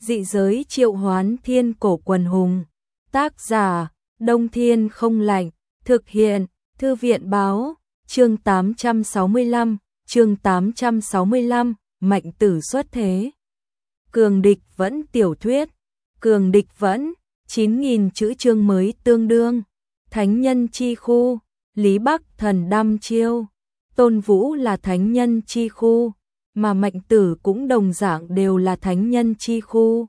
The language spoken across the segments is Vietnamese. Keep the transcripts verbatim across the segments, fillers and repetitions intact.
Dị giới triệu hoán thiên cổ quần hùng. Tác giả, Đông Thiên không lạnh. Thực hiện, Thư viện báo. Chương tám trăm sáu mươi lăm, chương tám trăm sáu mươi lăm, Mạnh tử xuất thế. Cường địch vẫn tiểu thuyết. Cường địch vẫn, chín nghìn chữ chương mới tương đương. Thánh nhân chi khu, Lý Bắc thần đăm chiêu. Tôn Vũ là thánh nhân chi khu, mà Mạnh tử cũng đồng dạng đều là thánh nhân chi khu.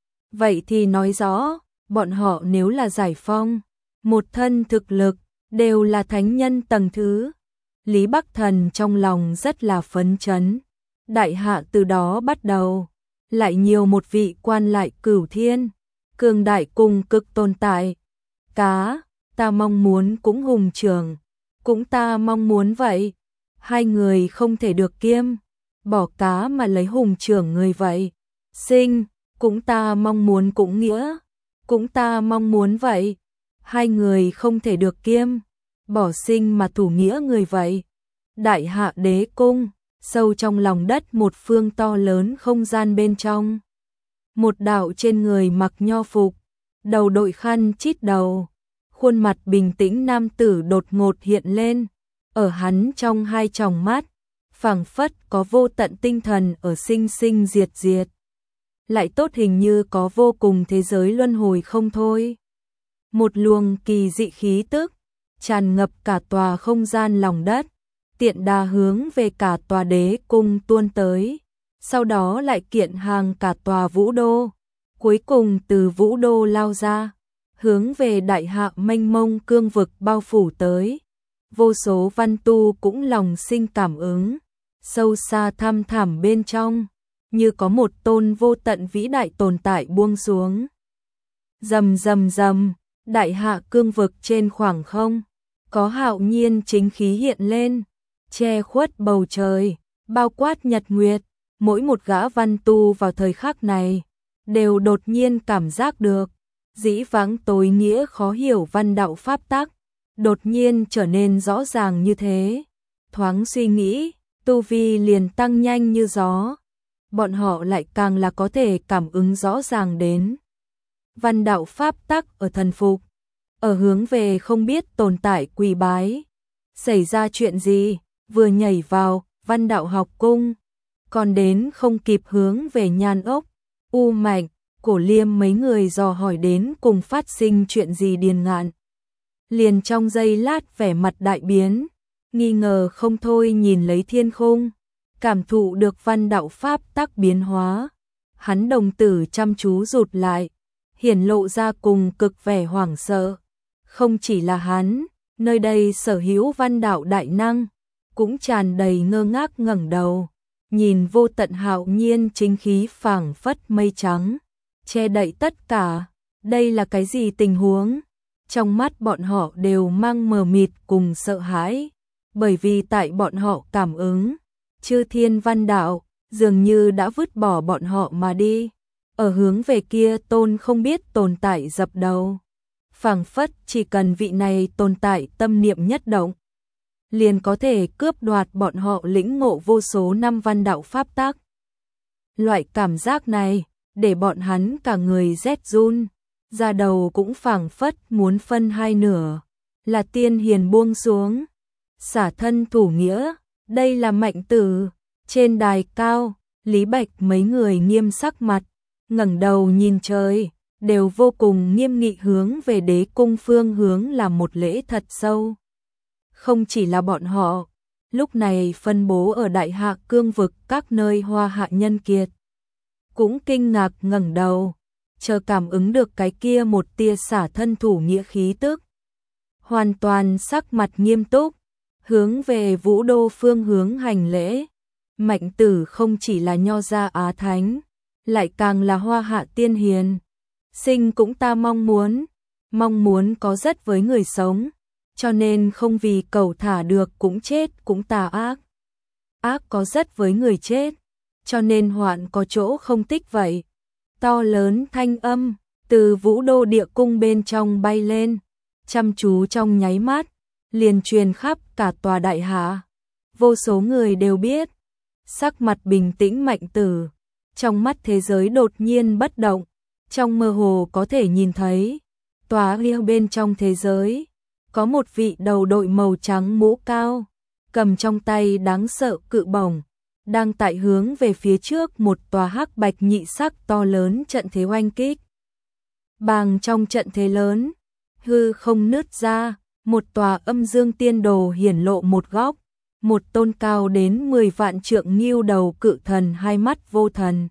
Vậy thì nói rõ, bọn họ nếu là giải phong, một thân thực lực, đều là thánh nhân tầng thứ. Lý Bắc thần trong lòng rất là phấn chấn. Đại hạ từ đó bắt đầu, lại nhiều một vị quan lại cửu thiên, cường đại cùng cực tồn tại. Cá, ta mong muốn cũng hùng trường, cũng ta mong muốn vậy. Hai người không thể được kiêm, bỏ cá mà lấy hùng trưởng người vậy. Sinh, cũng ta mong muốn cũng nghĩa, cũng ta mong muốn vậy. Hai người không thể được kiêm, bỏ sinh mà thủ nghĩa người vậy. Đại hạ đế cung, sâu trong lòng đất một phương to lớn không gian bên trong. Một đạo trên người mặc nho phục, đầu đội khăn chít đầu, khuôn mặt bình tĩnh nam tử đột ngột hiện lên. Ở hắn trong hai tròng mắt, phảng phất có vô tận tinh thần ở sinh sinh diệt diệt. Lại tốt hình như có vô cùng thế giới luân hồi không thôi. Một luồng kỳ dị khí tức, tràn ngập cả tòa không gian lòng đất, tiện đà hướng về cả tòa đế cung tuôn tới. Sau đó lại kiện hàng cả tòa vũ đô, cuối cùng từ vũ đô lao ra, hướng về đại hạ mênh mông cương vực bao phủ tới. Vô số văn tu cũng lòng sinh cảm ứng, sâu xa thăm thẳm bên trong, như có một tôn vô tận vĩ đại tồn tại buông xuống. Rầm rầm rầm, đại hạ cương vực trên khoảng không, có hạo nhiên chính khí hiện lên, che khuất bầu trời, bao quát nhật nguyệt. Mỗi một gã văn tu vào thời khắc này, đều đột nhiên cảm giác được, dĩ vãng tối nghĩa khó hiểu văn đạo pháp tắc, đột nhiên trở nên rõ ràng như thế. Thoáng suy nghĩ, tu vi liền tăng nhanh như gió. Bọn họ lại càng là có thể cảm ứng rõ ràng đến văn đạo pháp tắc ở thần phục, ở hướng về không biết tồn tại quỳ bái. Xảy ra chuyện gì, vừa nhảy vào văn đạo học cung, còn đến không kịp hướng về Nhan Ốc, U Mạnh, Cổ Liêm mấy người dò hỏi đến cùng phát sinh chuyện gì. Điền Ngạn liền trong giây lát vẻ mặt đại biến, nghi ngờ không thôi nhìn lấy thiên khung, cảm thụ được văn đạo pháp tắc biến hóa. Hắn đồng tử chăm chú rụt lại, hiển lộ ra cùng cực vẻ hoảng sợ. Không chỉ là hắn, nơi đây sở hữu văn đạo đại năng cũng tràn đầy ngơ ngác ngẩng đầu, nhìn vô tận hạo nhiên chính khí phảng phất mây trắng, che đậy tất cả. Đây là cái gì tình huống? Trong mắt bọn họ đều mang mờ mịt cùng sợ hãi, bởi vì tại bọn họ cảm ứng, chư thiên văn đạo dường như đã vứt bỏ bọn họ mà đi, ở hướng về kia tôn không biết tồn tại dập đầu. Phảng phất chỉ cần vị này tồn tại tâm niệm nhất động, liền có thể cướp đoạt bọn họ lĩnh ngộ vô số năm văn đạo pháp tắc. Loại cảm giác này, để bọn hắn cả người rét run, da đầu cũng phảng phất muốn phân hai nửa. Là tiên hiền buông xuống, xả thân thủ nghĩa, đây là Mạnh tử. Trên đài cao, Lý Bạch mấy người nghiêm sắc mặt, ngẩng đầu nhìn trời, đều vô cùng nghiêm nghị hướng về đế cung phương hướng làm một lễ thật sâu. Không chỉ là bọn họ, lúc này phân bố ở đại hạ cương vực các nơi hoa hạ nhân kiệt, cũng kinh ngạc ngẩng đầu, chờ cảm ứng được cái kia một tia xả thân thủ nghĩa khí tức. Hoàn toàn sắc mặt nghiêm túc, hướng về vũ đô phương hướng hành lễ. Mạnh tử không chỉ là nho gia Á Thánh, lại càng là hoa hạ tiên hiền. Sinh cũng ta mong muốn, mong muốn có rất với người sống, cho nên không vì cầu thả được cũng chết cũng tà ác. Ác có rất với người chết, cho nên hoạn có chỗ không tích vậy. To lớn thanh âm, từ vũ đô địa cung bên trong bay lên, chăm chú trong nháy mắt, liền truyền khắp cả tòa đại hạ. Vô số người đều biết, sắc mặt bình tĩnh Mạnh tử, trong mắt thế giới đột nhiên bất động, trong mơ hồ có thể nhìn thấy, tòa liêu bên trong thế giới, có một vị đầu đội màu trắng mũ cao, cầm trong tay đáng sợ cự bổng, đang tại hướng về phía trước một tòa hắc bạch nhị sắc to lớn trận thế oanh kích. Bàng trong trận thế lớn, hư không nứt ra, một tòa âm dương tiên đồ hiển lộ một góc, một tôn cao đến mười vạn trượng nghưu đầu cự thần hai mắt vô thần.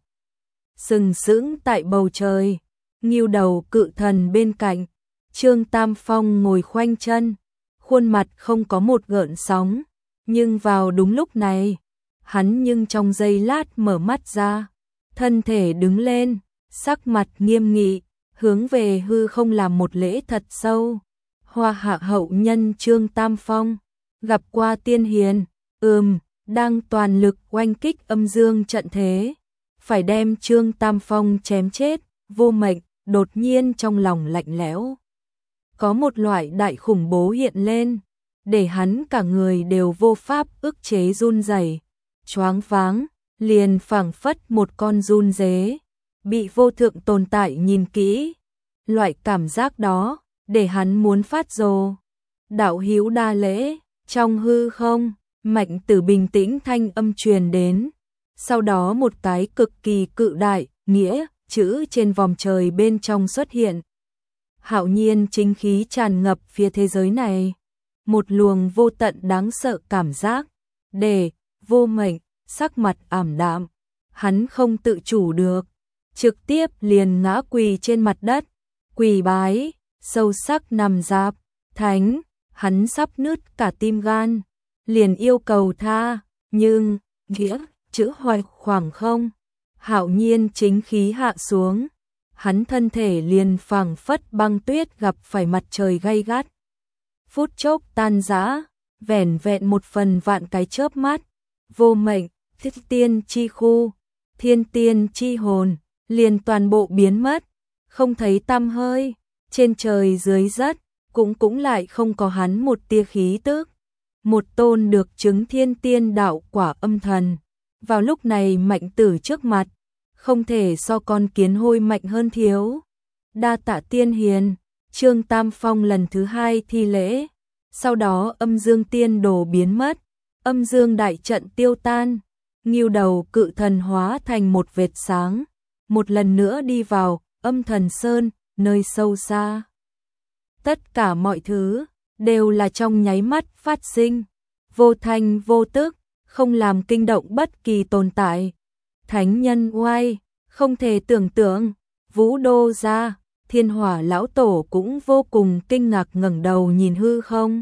Sừng sững tại bầu trời, nghưu đầu cự thần bên cạnh, Trương Tam Phong ngồi khoanh chân, khuôn mặt không có một gợn sóng, nhưng vào đúng lúc này, hắn nhưng trong giây lát mở mắt ra, thân thể đứng lên, sắc mặt nghiêm nghị, hướng về hư không làm một lễ thật sâu. Hoa hạ hậu nhân Trương Tam Phong, gặp qua tiên hiền, ừm, đang toàn lực oanh kích âm dương trận thế, phải đem Trương Tam Phong chém chết, vô mệnh, đột nhiên trong lòng lạnh lẽo. Có một loại đại khủng bố hiện lên, để hắn cả người đều vô pháp ức chế run rẩy, choáng váng, liền phảng phất một con run dế, bị vô thượng tồn tại nhìn kỹ. Loại cảm giác đó, để hắn muốn phát rồ. Đạo hữu đa lễ, trong hư không, Mạnh Tử bình tĩnh thanh âm truyền đến. Sau đó một cái cực kỳ cự đại, nghĩa, chữ trên vòm trời bên trong xuất hiện. Hạo nhiên chính khí tràn ngập phía thế giới này. Một luồng vô tận đáng sợ cảm giác. Để, vô mệnh, sắc mặt ảm đạm. Hắn không tự chủ được. Trực tiếp liền ngã quỳ trên mặt đất. Quỳ bái, sâu sắc nằm dạp. Thánh, hắn sắp nứt cả tim gan. Liền yêu cầu tha, nhưng, nghĩa, chữ hoài khoảng không. Hạo nhiên chính khí hạ xuống. Hắn thân thể liền phảng phất băng tuyết gặp phải mặt trời gay gắt. Phút chốc tan rã, vẻn vẹn một phần vạn cái chớp mắt. Vô mệnh, thiết tiên chi khu, thiên tiên chi hồn, liền toàn bộ biến mất. Không thấy tăm hơi, trên trời dưới đất, cũng cũng lại không có hắn một tia khí tức. Một tôn được chứng thiên tiên đạo quả âm thần. Vào lúc này Mạnh Tử trước mặt, không thể so con kiến hôi mạnh hơn thiếu. Đa tạ tiên hiền, Trương Tam Phong lần thứ hai thi lễ. Sau đó âm dương tiên đồ biến mất, âm dương đại trận tiêu tan. Nghưu đầu cự thần hóa thành một vệt sáng, một lần nữa đi vào âm thần sơn, nơi sâu xa. Tất cả mọi thứ đều là trong nháy mắt phát sinh, vô thanh vô tức, không làm kinh động bất kỳ tồn tại. Thánh nhân oai, không thể tưởng tượng. Vũ Đô gia, Thiên Hỏa lão tổ cũng vô cùng kinh ngạc ngẩng đầu nhìn hư không.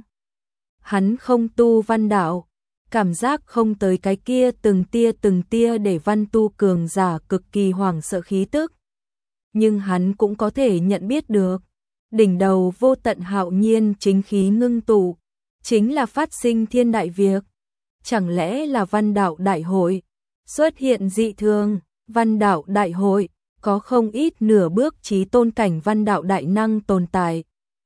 Hắn không tu văn đạo, cảm giác không tới cái kia từng tia từng tia để văn tu cường giả cực kỳ hoảng sợ khí tức. Nhưng hắn cũng có thể nhận biết được, đỉnh đầu vô tận hạo nhiên chính khí ngưng tụ, chính là phát sinh thiên đại việc. Chẳng lẽ là văn đạo đại hội xuất hiện dị thường? Văn đạo đại hội có không ít nửa bước chí tôn cảnh văn đạo đại năng tồn tại.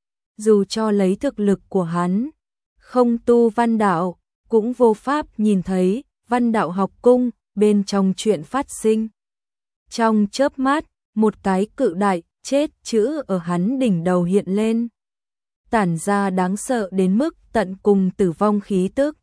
Dù cho lấy thực lực của hắn, không tu văn đạo, cũng vô pháp nhìn thấy văn đạo học cung bên trong chuyện phát sinh. Trong chớp mắt, một cái cự đại chết chữ ở hắn đỉnh đầu hiện lên, tản ra đáng sợ đến mức tận cùng tử vong khí tức,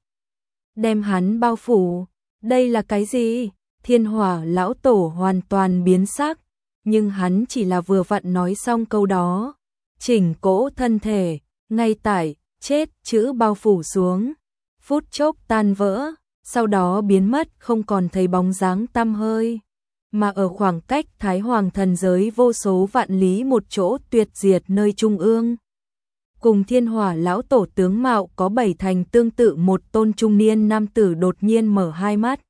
đem hắn bao phủ. Đây là cái gì? Thiên Hỏa lão tổ hoàn toàn biến sắc, nhưng hắn chỉ là vừa vặn nói xong câu đó, chỉnh cỗ thân thể, ngay tại chết chữ bao phủ xuống, phút chốc tan vỡ, sau đó biến mất không còn thấy bóng dáng tăm hơi. Mà ở khoảng cách Thái Hoàng thần giới vô số vạn lý một chỗ tuyệt diệt nơi trung ương, cùng Thiên Hỏa lão tổ tướng mạo có bảy thành tương tự, một tôn trung niên nam tử đột nhiên mở hai mắt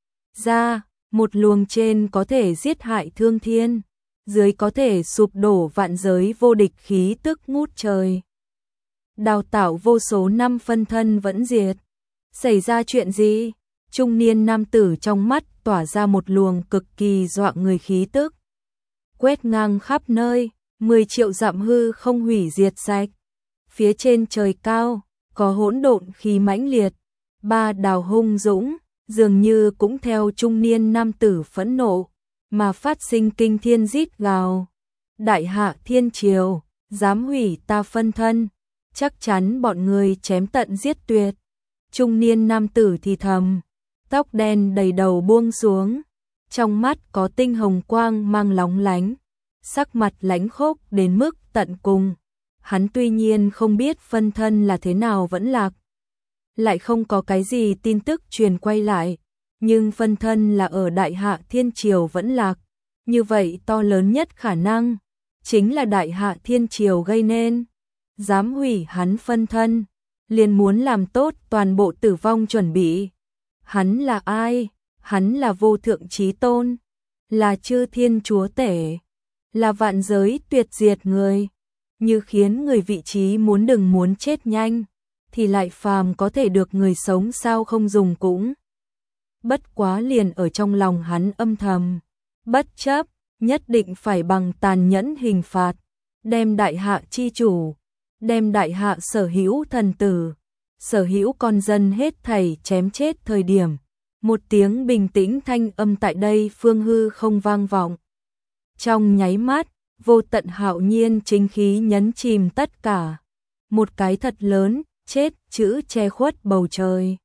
ra, một luồng trên có thể giết hại thương thiên, dưới có thể sụp đổ vạn giới vô địch khí tức ngút trời. Đào tạo vô số năm phân thân vẫn diệt. Xảy ra chuyện gì? Trung niên nam tử trong mắt tỏa ra một luồng cực kỳ dọa người khí tức, quét ngang khắp nơi, mười triệu dặm hư không hủy diệt sạch. Phía trên trời cao, có hỗn độn khí mãnh liệt, ba đào hung dũng, dường như cũng theo trung niên nam tử phẫn nộ, mà phát sinh kinh thiên rít gào. Đại hạ thiên triều, dám hủy ta phân thân, chắc chắn bọn người chém tận giết tuyệt. Trung niên nam tử thì thầm, tóc đen đầy đầu buông xuống, trong mắt có tinh hồng quang mang lóng lánh, sắc mặt lãnh khốc đến mức tận cùng. Hắn tuy nhiên không biết phân thân là thế nào vẫn lạc, lại không có cái gì tin tức truyền quay lại, nhưng phân thân là ở Đại Hạ Thiên Triều vẫn lạc, như vậy to lớn nhất khả năng chính là Đại Hạ Thiên Triều gây nên. Dám hủy hắn phân thân, liền muốn làm tốt toàn bộ tử vong chuẩn bị. Hắn là ai? Hắn là vô thượng chí tôn, là chư thiên chúa tể, là vạn giới tuyệt diệt người. Như khiến người vị trí muốn đừng muốn chết nhanh, thì lại phàm có thể được người sống sao không dùng cũng. Bất quá liền ở trong lòng hắn âm thầm, bất chấp, nhất định phải bằng tàn nhẫn hình phạt, đem đại hạ chi chủ, đem đại hạ sở hữu thần tử, sở hữu con dân hết thảy chém chết thời điểm. Một tiếng bình tĩnh thanh âm tại đây phương hư không vang vọng. Trong nháy mắt, vô tận hạo nhiên chính khí nhấn chìm tất cả. Một cái thật lớn, chết chữ che khuất bầu trời.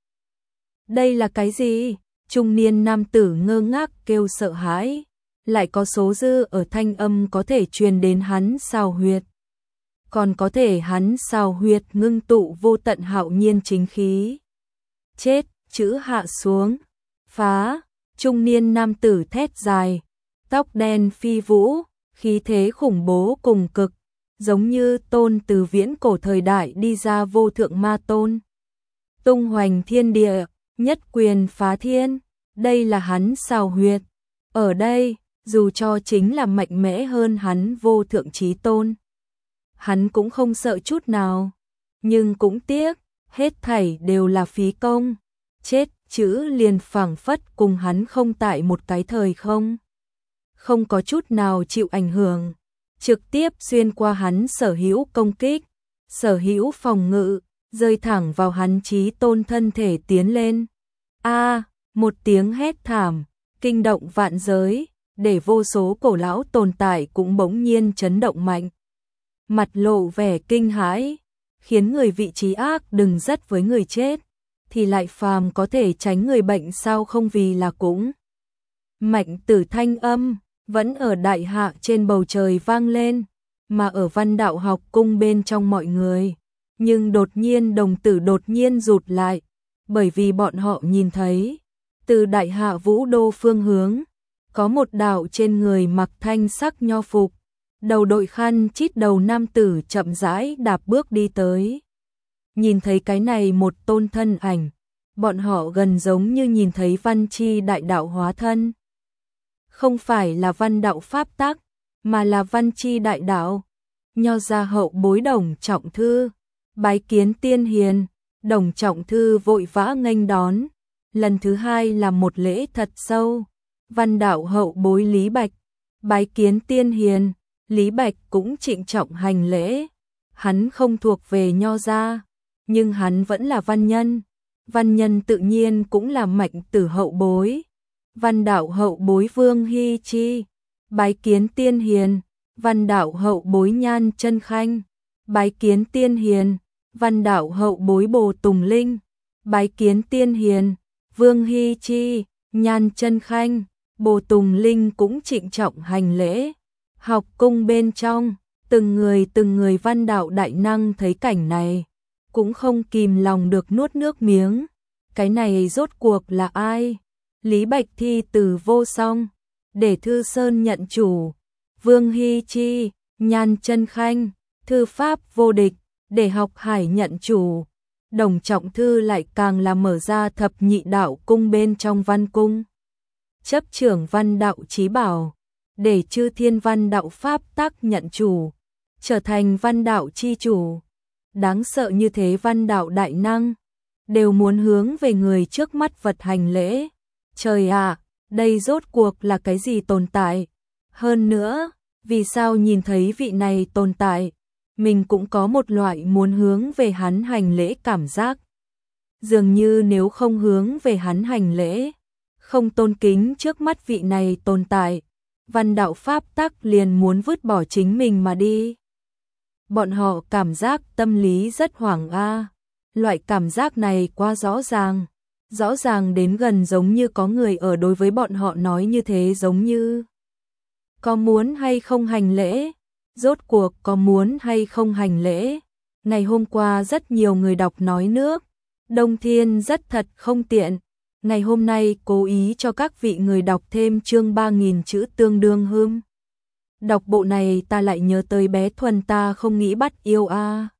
Đây là cái gì? Trung niên nam tử ngơ ngác kêu sợ hãi, lại có số dư ở thanh âm có thể truyền đến hắn sao huyệt. Còn có thể hắn sao huyệt ngưng tụ vô tận hạo nhiên chính khí. Chết chữ hạ xuống, phá, trung niên nam tử thét dài, tóc đen phi vũ, khí thế khủng bố cùng cực, giống như tôn từ viễn cổ thời đại đi ra vô thượng ma tôn. Tung hoành thiên địa, nhất quyền phá thiên, đây là hắn sao huyệt. Ở đây, dù cho chính là mạnh mẽ hơn hắn vô thượng chí tôn, hắn cũng không sợ chút nào, nhưng cũng tiếc, hết thảy đều là phí công. Chết chữ liền phảng phất cùng hắn không tại một cái thời không. Không có chút nào chịu ảnh hưởng, trực tiếp xuyên qua hắn sở hữu công kích, sở hữu phòng ngự, rơi thẳng vào hắn chí tôn thân thể tiến lên. A, một tiếng hét thảm, kinh động vạn giới, để vô số cổ lão tồn tại cũng bỗng nhiên chấn động mạnh. Mặt lộ vẻ kinh hãi, khiến người vị trí ác đừng rất với người chết, thì lại phàm có thể tránh người bệnh sao không vì là cũng. Mạnh tử thanh âm vẫn ở đại hạ trên bầu trời vang lên, mà ở Văn Đạo học cung bên trong mọi người. Nhưng đột nhiên đồng tử đột nhiên rụt lại, bởi vì bọn họ nhìn thấy, từ đại hạ vũ đô phương hướng, có một đạo trên người mặc thanh sắc nho phục, đầu đội khăn chít đầu nam tử chậm rãi đạp bước đi tới. Nhìn thấy cái này một tôn thân ảnh, bọn họ gần giống như nhìn thấy văn chi đại đạo hóa thân. Không phải là văn đạo pháp tắc, mà là văn chi đại đạo. Nho gia hậu bối Đồng Trọng Thư, bái kiến tiên hiền. Đồng Trọng Thư vội vã nghênh đón, lần thứ hai là một lễ thật sâu. Văn đạo hậu bối Lý Bạch, bái kiến tiên hiền. Lý Bạch cũng trịnh trọng hành lễ. Hắn không thuộc về nho gia, nhưng hắn vẫn là văn nhân. Văn nhân tự nhiên cũng là mạnh tử hậu bối. Văn đạo hậu bối Vương Hy Chi, bái kiến tiên hiền. Văn đạo hậu bối Nhan Chân Khanh, bái kiến tiên hiền. Văn đạo hậu bối Bồ Tùng Linh, bái kiến tiên hiền. Vương Hy Chi, Nhan Chân Khanh, Bồ Tùng Linh cũng trịnh trọng hành lễ. Học cung bên trong, từng người từng người văn đạo đại năng thấy cảnh này, cũng không kìm lòng được nuốt nước miếng. Cái này rốt cuộc là ai? Lý Bạch thi từ vô song, để Thư Sơn nhận chủ. Vương Hy Chi, Nhan Chân Khanh, thư pháp vô địch, để Học Hải nhận chủ. Đồng Trọng Thư lại càng là mở ra thập nhị đạo cung bên trong văn cung. Chấp trưởng văn đạo chí bảo, để chư thiên văn đạo pháp tắc nhận chủ, trở thành văn đạo chi chủ. Đáng sợ như thế văn đạo đại năng, đều muốn hướng về người trước mắt vật hành lễ. Trời ạ, đây rốt cuộc là cái gì tồn tại? Hơn nữa, vì sao nhìn thấy vị này tồn tại, mình cũng có một loại muốn hướng về hắn hành lễ cảm giác. Dường như nếu không hướng về hắn hành lễ, không tôn kính trước mắt vị này tồn tại, văn đạo pháp tắc liền muốn vứt bỏ chính mình mà đi. Bọn họ cảm giác tâm lý rất hoảng a. Loại cảm giác này quá rõ ràng, rõ ràng đến gần giống như có người ở đối với bọn họ nói như thế, giống như có muốn hay không hành lễ, rốt cuộc có muốn hay không hành lễ. Ngày hôm qua rất nhiều người đọc nói nước, Đông Thiên rất thật không tiện. Ngày hôm nay cố ý cho các vị người đọc thêm chương ba nghìn chữ tương đương hương. Đọc bộ này ta lại nhớ tới bé Thuần ta không nghĩ bắt yêu a.